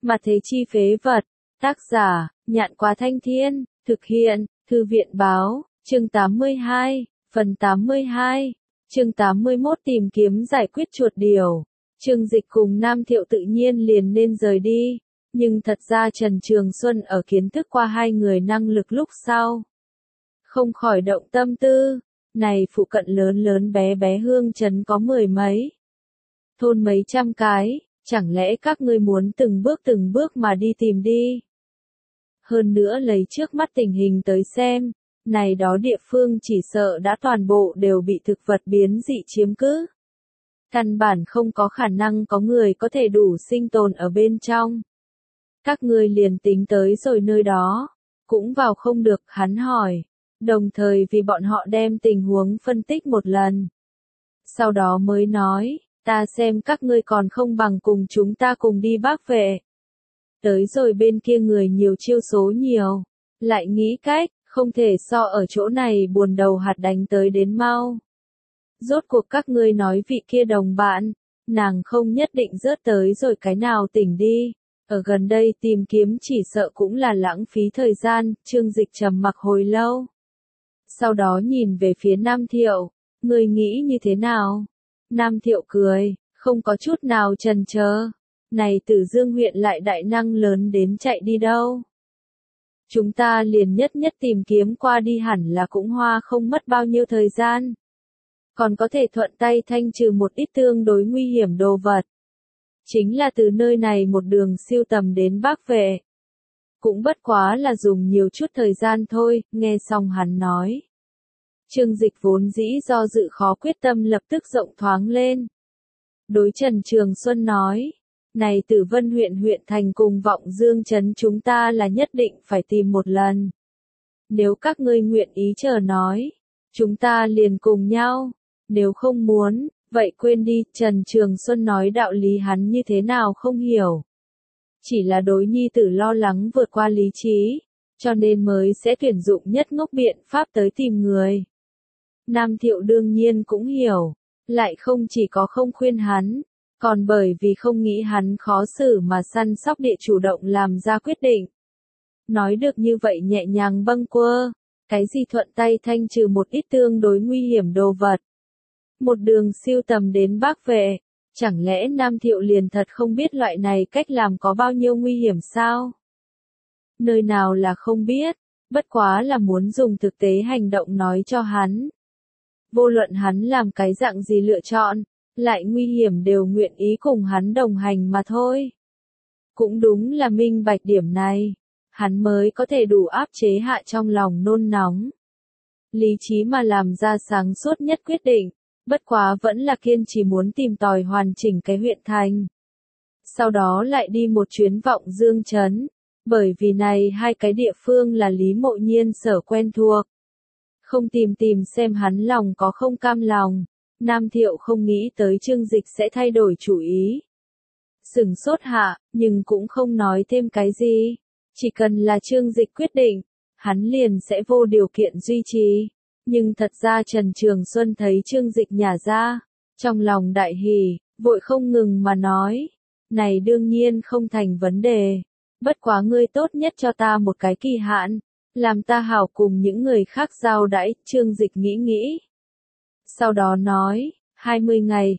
Mà thế chi phế vật. Tác giả, Nhạn Quá Thanh Thiên, thực hiện, Thư viện báo, chương 82, phần 82, chương 81 tìm kiếm giải quyết chuột điều. Trương Dịch cùng Nam Thiệu tự nhiên liền nên rời đi, nhưng thật ra Trần Trường Xuân ở kiến thức qua hai người năng lực lúc sau. Không khỏi động tâm tư, này phụ cận lớn lớn bé bé hương trấn có mười mấy. Thôn mấy trăm cái, chẳng lẽ các ngươi muốn từng bước mà đi tìm đi. Hơn nữa lấy trước mắt tình hình tới xem, này đó địa phương chỉ sợ đã toàn bộ đều bị thực vật biến dị chiếm cứ. Căn bản không có khả năng có người có thể đủ sinh tồn ở bên trong. Các ngươi liền tính tới rồi nơi đó, cũng vào không được, hắn hỏi, đồng thời vì bọn họ đem tình huống phân tích một lần. Sau đó mới nói, ta xem các ngươi còn không bằng cùng chúng ta cùng đi Bắc Vệ. Tới rồi bên kia người nhiều chiêu số nhiều, lại nghĩ cách, không thể so ở chỗ này buồn đầu hạt đánh tới đến mau. Rốt cuộc các ngươi nói vị kia đồng bạn, nàng không nhất định rớt tới rồi cái nào tỉnh đi, ở gần đây tìm kiếm chỉ sợ cũng là lãng phí thời gian. Trương Dịch trầm mặc hồi lâu. Sau đó nhìn về phía Nam Thiệu, ngươi nghĩ như thế nào? Nam Thiệu cười, không có chút nào chần chờ. Này Tử Dương huyện lại đại năng lớn đến chạy đi đâu? Chúng ta liền nhất tìm kiếm qua đi hẳn là cũng hoa không mất bao nhiêu thời gian. Còn có thể thuận tay thanh trừ một ít tương đối nguy hiểm đồ vật. Chính là từ nơi này một đường siêu tầm đến Bắc Vệ. Cũng bất quá là dùng nhiều chút thời gian thôi, nghe xong hắn nói. Trương Dịch vốn dĩ do dự khó quyết tâm lập tức rộng thoáng lên. Đối Trần Trường Xuân nói, này Tử Vân huyện huyện thành cùng Vọng Dương trấn chúng ta là nhất định phải tìm một lần. Nếu các ngươi nguyện ý chờ nói, chúng ta liền cùng nhau, nếu không muốn, vậy quên đi. Trần Trường Xuân nói đạo lý hắn như thế nào không hiểu. Chỉ là đối nhi tử lo lắng vượt qua lý trí, cho nên mới sẽ tuyển dụng nhất ngốc biện pháp tới tìm người. Nam Thiệu đương nhiên cũng hiểu, lại không chỉ có không khuyên hắn, còn bởi vì không nghĩ hắn khó xử mà săn sóc địa chủ động làm ra quyết định. Nói được như vậy nhẹ nhàng bâng quơ, cái gì thuận tay thanh trừ một ít tương đối nguy hiểm đồ vật. Một đường siêu tầm đến Bắc Vệ, chẳng lẽ Nam Thiệu liền thật không biết loại này cách làm có bao nhiêu nguy hiểm sao? Nơi nào là không biết, bất quá là muốn dùng thực tế hành động nói cho hắn. Vô luận hắn làm cái dạng gì lựa chọn, lại nguy hiểm đều nguyện ý cùng hắn đồng hành mà thôi. Cũng đúng là minh bạch điểm này, hắn mới có thể đủ áp chế hạ trong lòng nôn nóng. Lý trí mà làm ra sáng suốt nhất quyết định, bất quá vẫn là kiên trì muốn tìm tòi hoàn chỉnh cái huyện thành. Sau đó lại đi một chuyến Vọng Dương trấn, bởi vì này hai cái địa phương là Lý Mộ Nhiên sở quen thuộc. Không tìm xem hắn lòng có không cam lòng. Nam Thiệu không nghĩ tới Trương Dịch sẽ thay đổi chủ ý. Sửng sốt hạ, nhưng cũng không nói thêm cái gì. Chỉ cần là Trương Dịch quyết định, hắn liền sẽ vô điều kiện duy trì. Nhưng thật ra Trần Trường Xuân thấy Trương Dịch nhả ra, trong lòng đại hỉ, vội không ngừng mà nói. Này đương nhiên không thành vấn đề. Bất quá ngươi tốt nhất cho ta một cái kỳ hạn, làm ta hảo cùng những người khác giao đãi. Trương Dịch nghĩ. Sau đó nói, 20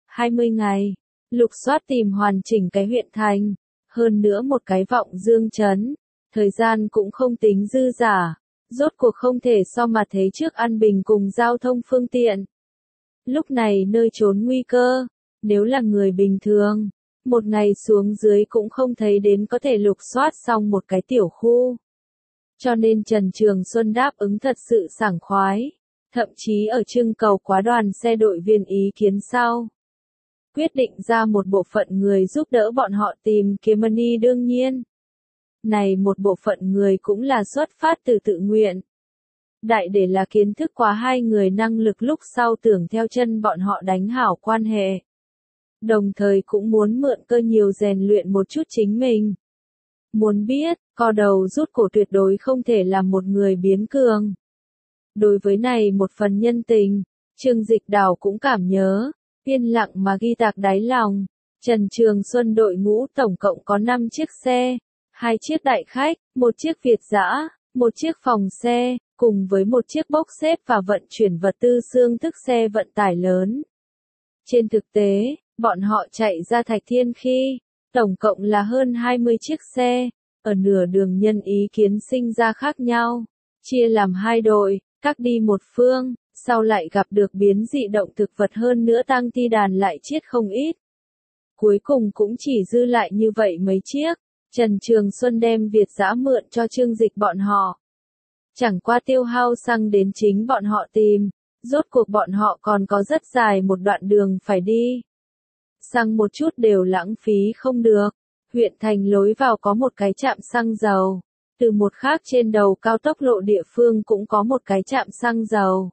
ngày, lục soát tìm hoàn chỉnh cái huyện thành, hơn nữa một cái Vọng Dương trấn, thời gian cũng không tính dư giả, rốt cuộc không thể so mà thế trước An Bình cùng giao thông phương tiện. Lúc này nơi trốn nguy cơ, nếu là người bình thường, một ngày xuống dưới cũng không thấy đến có thể lục soát xong một cái tiểu khu. Cho nên Trần Trường Xuân đáp ứng thật sự sảng khoái. Thậm chí ở trưng cầu quá đoàn xe đội viên ý kiến sau. Quyết định ra một bộ phận người giúp đỡ bọn họ tìm kiếm money. Đương nhiên, này một bộ phận người cũng là xuất phát từ tự nguyện. Đại để là kiến thức quá hai người năng lực lúc sau tưởng theo chân bọn họ đánh hảo quan hệ. Đồng thời cũng muốn mượn cơ nhiều rèn luyện một chút chính mình. Muốn biết, co đầu rút cổ tuyệt đối không thể làm một người biến cường. Đối với này một phần nhân tình, Trương Dịch đảo cũng cảm nhớ, yên lặng mà ghi tạc đáy lòng. Trần Trường Xuân đội ngũ tổng cộng có 5 chiếc xe, 2 chiếc đại khách, 1 chiếc Việt dã, 1 chiếc phòng xe, cùng với 1 chiếc bốc xếp và vận chuyển vật tư xương tức xe vận tải lớn. Trên thực tế, bọn họ chạy ra Thạch Thiên khi, tổng cộng là hơn 20 chiếc xe, ở nửa đường nhân ý kiến sinh ra khác nhau, chia làm 2 đội, các đi một phương, sau lại gặp được biến dị động thực vật hơn nữa tang thi đàn lại chết không ít. Cuối cùng cũng chỉ dư lại như vậy mấy chiếc, Trần Trường Xuân đem Việt dã mượn cho Trương Dịch bọn họ. Chẳng qua tiêu hao xăng đến chính bọn họ tìm, rốt cuộc bọn họ còn có rất dài một đoạn đường phải đi. Xăng một chút đều lãng phí không được, huyện thành lối vào có một cái trạm xăng dầu, từ một khác trên đầu cao tốc lộ địa phương cũng có một cái trạm xăng dầu.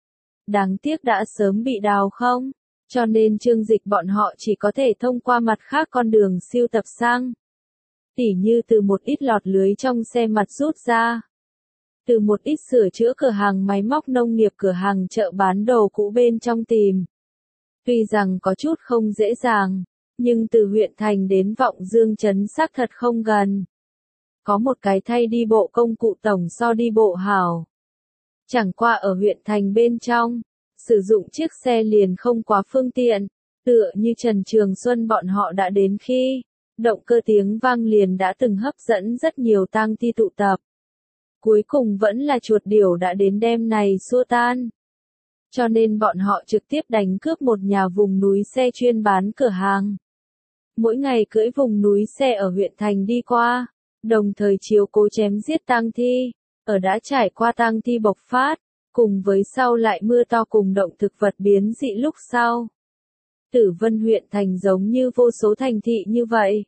Đáng tiếc đã sớm bị đào không, cho nên Trương Dịch bọn họ chỉ có thể thông qua mặt khác con đường siêu tập xăng. Tỉ như từ một ít lọt lưới trong xe mặt rút ra. Từ một ít sửa chữa cửa hàng máy móc nông nghiệp cửa hàng chợ bán đồ cũ bên trong tìm. Tuy rằng có chút không dễ dàng, nhưng từ huyện thành đến Vọng Dương trấn xác thật không gần. Có một cái thay đi bộ công cụ tổng so đi bộ hảo. Chẳng qua ở huyện thành bên trong, sử dụng chiếc xe liền không quá phương tiện, tựa như Trần Trường Xuân bọn họ đã đến khi, động cơ tiếng vang liền đã từng hấp dẫn rất nhiều tang thi tụ tập. Cuối cùng vẫn là chuột điểu đã đến đêm này xua tan. Cho nên bọn họ trực tiếp đánh cướp một nhà vùng núi xe chuyên bán cửa hàng. Mỗi ngày cưỡi vùng núi xe ở huyện thành đi qua, đồng thời chiếu cố chém giết tang thi, ở đã trải qua tang thi bộc phát, cùng với sau lại mưa to cùng động thực vật biến dị lúc sau. Tử Vân huyện thành giống như vô số thành thị như vậy.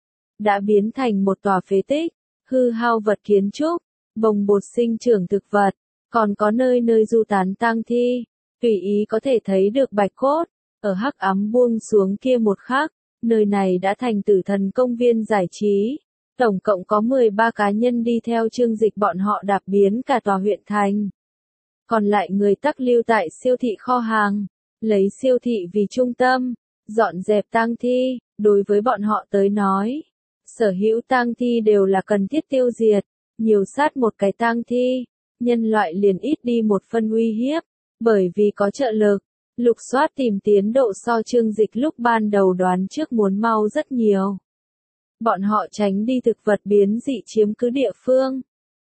Đã biến thành một tòa phế tích, hư hao vật kiến trúc, bồng bột sinh trưởng thực vật, còn có nơi nơi du tán tang thi, tùy ý có thể thấy được bạch cốt, ở hắc ám buông xuống kia một khắc, nơi này đã thành Tử Thần công viên giải trí, tổng cộng có 13 cá nhân đi theo Trương Dịch bọn họ đạp biến cả tòa huyện thành. Còn lại người tắc lưu tại siêu thị kho hàng, lấy siêu thị vì trung tâm, dọn dẹp tang thi, đối với bọn họ tới nói, sở hữu tang thi đều là cần thiết tiêu diệt. Nhiều sát một cái tang thi, nhân loại liền ít đi một phân uy hiếp, bởi vì có trợ lực, lục soát tìm tiến độ so Trương Dịch lúc ban đầu đoán trước muốn mau rất nhiều. Bọn họ tránh đi thực vật biến dị chiếm cứ địa phương,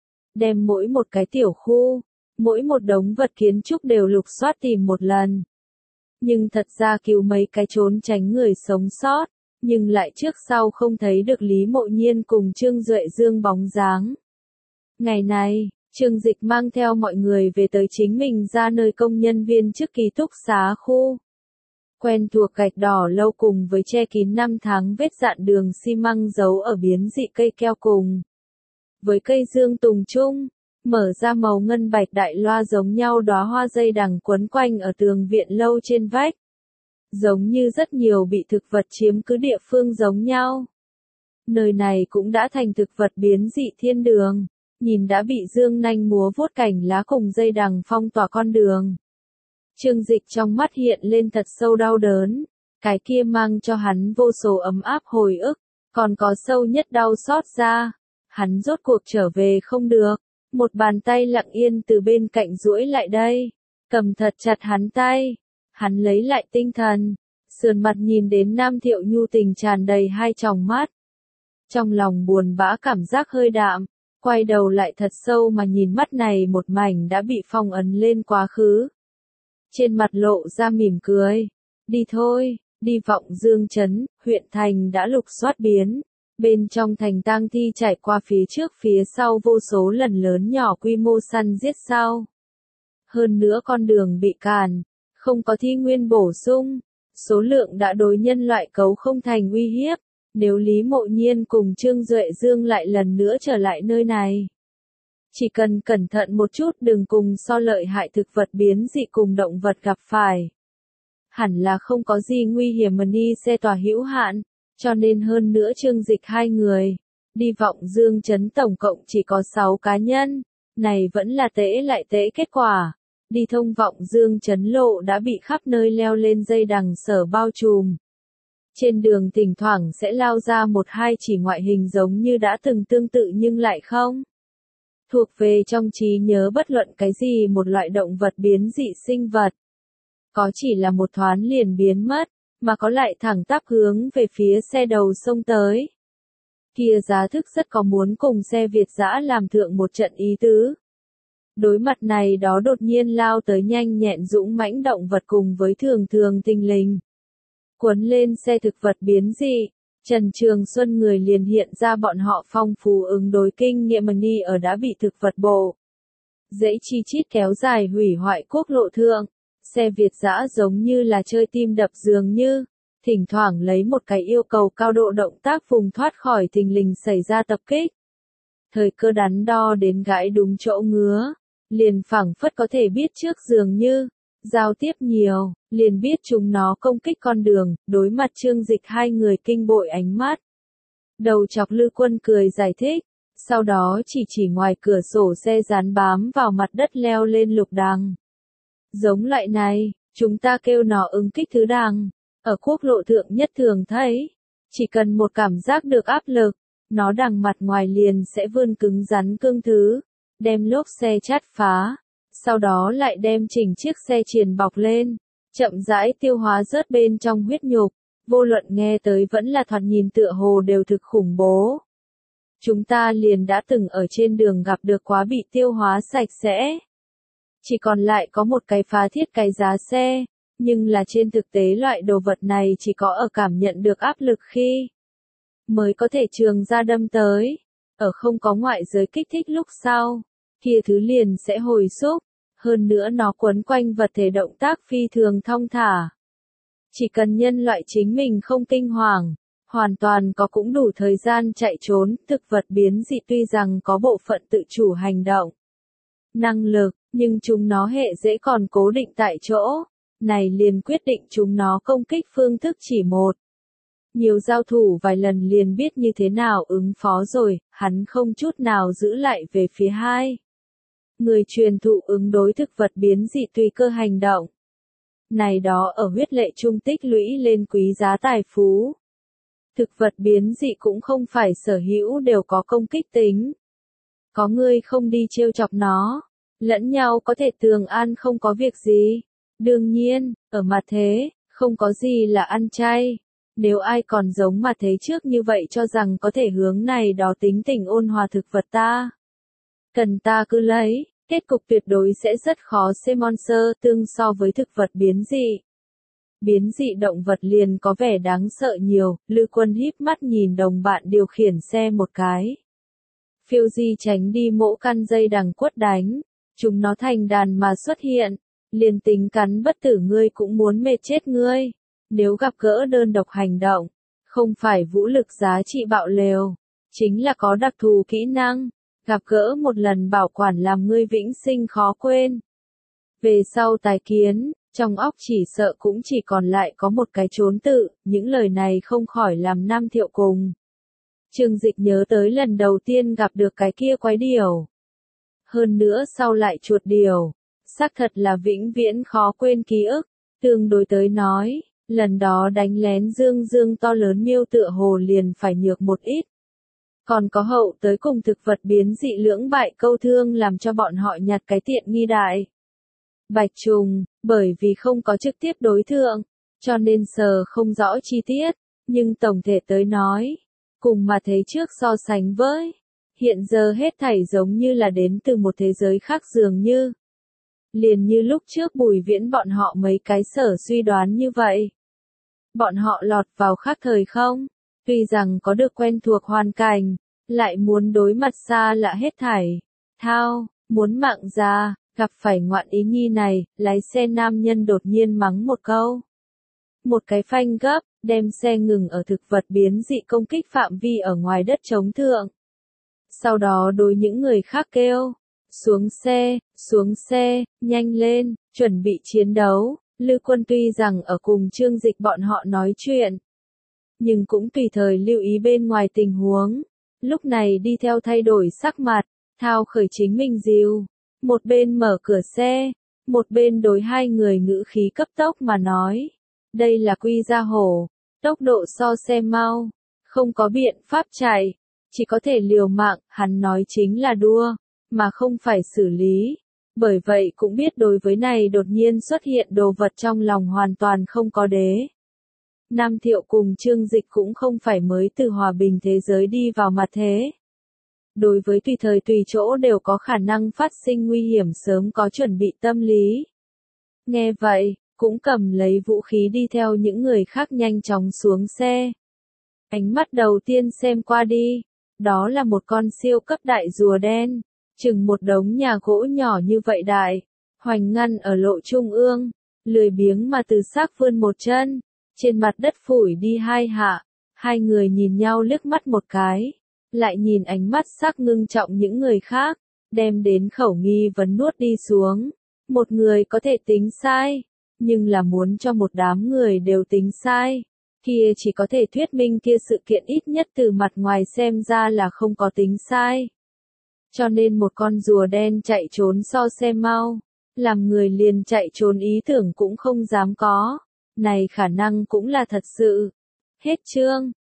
đem mỗi một cái tiểu khu, mỗi một đống vật kiến trúc đều lục soát tìm một lần. Nhưng thật ra cứu mấy cái trốn tránh người sống sót, nhưng lại trước sau không thấy được Lý Mộ Nhiên cùng Trương Duệ Dương bóng dáng. Ngày này, Trương Dịch mang theo mọi người về tới chính mình ra nơi công nhân viên trước ký túc xá khu. Quen thuộc gạch đỏ lâu cùng với che kín 5 tháng vết dạn đường xi măng giấu ở biến dị cây keo cùng. Với cây dương tùng trung, mở ra màu ngân bạch đại loa giống nhau đóa hoa dây đằng quấn quanh ở tường viện lâu trên vách. Giống như rất nhiều bị thực vật chiếm cứ địa phương giống nhau. Nơi này cũng đã thành thực vật biến dị thiên đường. Nhìn đã bị dương nanh múa vuốt cành lá cùng dây đằng phong tỏa con đường. Trương Dịch trong mắt hiện lên thật sâu đau đớn, cái kia mang cho hắn vô số ấm áp hồi ức, còn có sâu nhất đau xót ra. Hắn rốt cuộc trở về không được, một bàn tay lặng yên từ bên cạnh duỗi lại đây, cầm thật chặt hắn tay. Hắn lấy lại tinh thần, sườn mặt nhìn đến Nam Thiệu Nhu tình tràn đầy hai tròng mắt. Trong lòng buồn bã cảm giác hơi đạm. Quay đầu lại thật sâu mà nhìn mắt này một mảnh đã bị phong ấn lên quá khứ. Trên mặt lộ ra mỉm cười. Đi thôi, đi Vọng Dương trấn, huyện thành đã lục soát biến. Bên trong thành tang thi trải qua phía trước phía sau vô số lần lớn nhỏ quy mô săn giết sau. Hơn nữa con đường bị cản, không có thi nguyên bổ sung. Số lượng đã đối nhân loại cấu không thành uy hiếp. Nếu Lý Mộ Nhiên cùng Trương Duệ Dương lại lần nữa trở lại nơi này. Chỉ cần cẩn thận một chút đừng cùng so lợi hại thực vật biến dị cùng động vật gặp phải. Hẳn là không có gì nguy hiểm mà đi xe tòa hữu hạn, cho nên hơn nữa Trương Dịch 2 người. Đi Vọng Dương trấn tổng cộng chỉ có 6 cá nhân, này vẫn là tễ lại tễ kết quả. Đi thông Vọng Dương trấn lộ đã bị khắp nơi leo lên dây đằng sở bao trùm. Trên đường thỉnh thoảng sẽ lao ra một hai chỉ ngoại hình giống như đã từng tương tự nhưng lại không thuộc về trong trí nhớ bất luận cái gì một loại động vật biến dị sinh vật. Có chỉ là một thoáng liền biến mất, mà có lại thẳng tắp hướng về phía xe đầu sông tới. Kia giá thức rất có muốn cùng xe Việt dã làm thượng một trận ý tứ. Đối mặt này đó đột nhiên lao tới nhanh nhẹn dũng mãnh động vật cùng với thường thường tinh linh. Cuốn lên xe thực vật biến dị, Trần Trường Xuân người liền hiện ra bọn họ phong phú ứng đối kinh nghiệm ni ở đã bị thực vật bộ. Dãy chi chít kéo dài hủy hoại quốc lộ thượng, xe Việt dã giống như là chơi tim đập dường như, thỉnh thoảng lấy một cái yêu cầu cao độ động tác vùng thoát khỏi thình lình xảy ra tập kích. Thời cơ đắn đo đến gãi đúng chỗ ngứa, liền phảng phất có thể biết trước dường như, giao tiếp nhiều, liền biết chúng nó công kích con đường, đối mặt Trương Dịch hai người kinh bội ánh mắt. Đầu chọc Lư Quân cười giải thích, sau đó chỉ ngoài cửa sổ xe dán bám vào mặt đất leo lên lục đằng. Giống loại này, chúng ta kêu nó ứng kích thứ đằng, ở quốc lộ thượng nhất thường thấy, chỉ cần một cảm giác được áp lực, nó đằng mặt ngoài liền sẽ vươn cứng rắn cương thứ, đem lốp xe chát phá, sau đó lại đem chỉnh chiếc xe triền bọc lên, chậm rãi tiêu hóa rớt bên trong huyết nhục, vô luận nghe tới vẫn là thoạt nhìn tựa hồ đều thực khủng bố. Chúng ta liền đã từng ở trên đường gặp được quá bị tiêu hóa sạch sẽ. Chỉ còn lại có một cái phá thiết cái giá xe, nhưng là trên thực tế loại đồ vật này chỉ có ở cảm nhận được áp lực khi mới có thể trường ra đâm tới, ở không có ngoại giới kích thích lúc sau, kia thứ liền sẽ hồi xúc, hơn nữa nó quấn quanh vật thể động tác phi thường thong thả. Chỉ cần nhân loại chính mình không kinh hoàng, hoàn toàn có cũng đủ thời gian chạy trốn, thực vật biến dị tuy rằng có bộ phận tự chủ hành động, năng lực, nhưng chúng nó hệ dễ còn cố định tại chỗ, này liền quyết định chúng nó công kích phương thức chỉ một. Nhiều giao thủ vài lần liền biết như thế nào ứng phó rồi, hắn không chút nào giữ lại về phía hai. Người truyền thụ ứng đối thực vật biến dị tùy cơ hành động. Này đó ở huyết lệ trung tích lũy lên quý giá tài phú. Thực vật biến dị cũng không phải sở hữu đều có công kích tính. Có người không đi trêu chọc nó, lẫn nhau có thể tường an không có việc gì. Đương nhiên, ở mặt thế, không có gì là ăn chay. Nếu ai còn giống mà thế trước như vậy cho rằng có thể hướng này đó tính tình ôn hòa thực vật ta. Cần ta cứ lấy, kết cục tuyệt đối sẽ rất khó xem monster tương so với thực vật biến dị. Biến dị động vật liền có vẻ đáng sợ nhiều, Lư Quân híp mắt nhìn đồng bạn điều khiển xe một cái. Phiêu Di tránh đi mỗ căn dây đằng quất đánh, chúng nó thành đàn mà xuất hiện, liền tính cắn bất tử ngươi cũng muốn mệt chết ngươi. Nếu gặp gỡ đơn độc hành động, không phải vũ lực giá trị bạo lều, chính là có đặc thù kỹ năng, gặp gỡ một lần bảo quản làm ngươi vĩnh sinh khó quên. Về sau tái kiến, trong óc chỉ sợ cũng chỉ còn lại có một cái trốn tự, những lời này không khỏi làm Nam Thiệu cùng. Trương Dịch nhớ tới lần đầu tiên gặp được cái kia quái điểu. Hơn nữa sau lại chuột điểu, xác thật là vĩnh viễn khó quên ký ức, tương đối tới nói. Lần đó đánh lén dương to lớn miêu tựa hồ liền phải nhược một ít. Còn có hậu tới cùng thực vật biến dị lưỡng bại câu thương làm cho bọn họ nhặt cái tiện nghi đại. Bạch trùng, bởi vì không có trực tiếp đối thượng, cho nên sờ không rõ chi tiết, nhưng tổng thể tới nói, cùng mà thấy trước so sánh với, hiện giờ hết thảy giống như là đến từ một thế giới khác dường như. Liền như lúc trước Bùi Viễn bọn họ mấy cái sở suy đoán như vậy. Bọn họ lọt vào khác thời không, tuy rằng có được quen thuộc hoàn cảnh, lại muốn đối mặt xa lạ hết thảy. Thao, muốn mạng ra, gặp phải ngoạn ý nhi này, lái xe nam nhân đột nhiên mắng một câu. Một cái phanh gấp, đem xe ngừng ở thực vật biến dị công kích phạm vi ở ngoài đất trống thượng. Sau đó đối những người khác kêu, xuống xe, nhanh lên, chuẩn bị chiến đấu. Lư Quân tuy rằng ở cùng Trương Dịch bọn họ nói chuyện, nhưng cũng tùy thời lưu ý bên ngoài tình huống. Lúc này đi theo thay đổi sắc mặt, thao khởi chính mình dìu, một bên mở cửa xe, một bên đối hai người ngữ khí cấp tốc mà nói. Đây là Quy Gia Hổ, tốc độ so xe mau, không có biện pháp chạy, chỉ có thể liều mạng, hắn nói chính là đua, mà không phải xử lý. Bởi vậy cũng biết đối với này đột nhiên xuất hiện đồ vật trong lòng hoàn toàn không có đế. Nam Thiệu cùng Trương Dịch cũng không phải mới từ hòa bình thế giới đi vào mặt thế. Đối với tùy thời tùy chỗ đều có khả năng phát sinh nguy hiểm sớm có chuẩn bị tâm lý. Nghe vậy, cũng cầm lấy vũ khí đi theo những người khác nhanh chóng xuống xe. Ánh mắt đầu tiên xem qua đi, đó là một con siêu cấp đại rùa đen, chừng một đống nhà gỗ nhỏ như vậy đại, hoành ngăn ở lộ trung ương, lười biếng mà từ xác vươn một chân, trên mặt đất phủi đi hai hạ, hai người nhìn nhau liếc mắt một cái, lại nhìn ánh mắt sắc ngưng trọng những người khác, đem đến khẩu nghi vấn nuốt đi xuống. Một người có thể tính sai, nhưng là muốn cho một đám người đều tính sai, kia chỉ có thể thuyết minh kia sự kiện ít nhất từ mặt ngoài xem ra là không có tính sai. Cho nên một con rùa đen chạy trốn so xe mau, làm người liền chạy trốn ý tưởng cũng không dám có, này khả năng cũng là thật sự. Hết chương.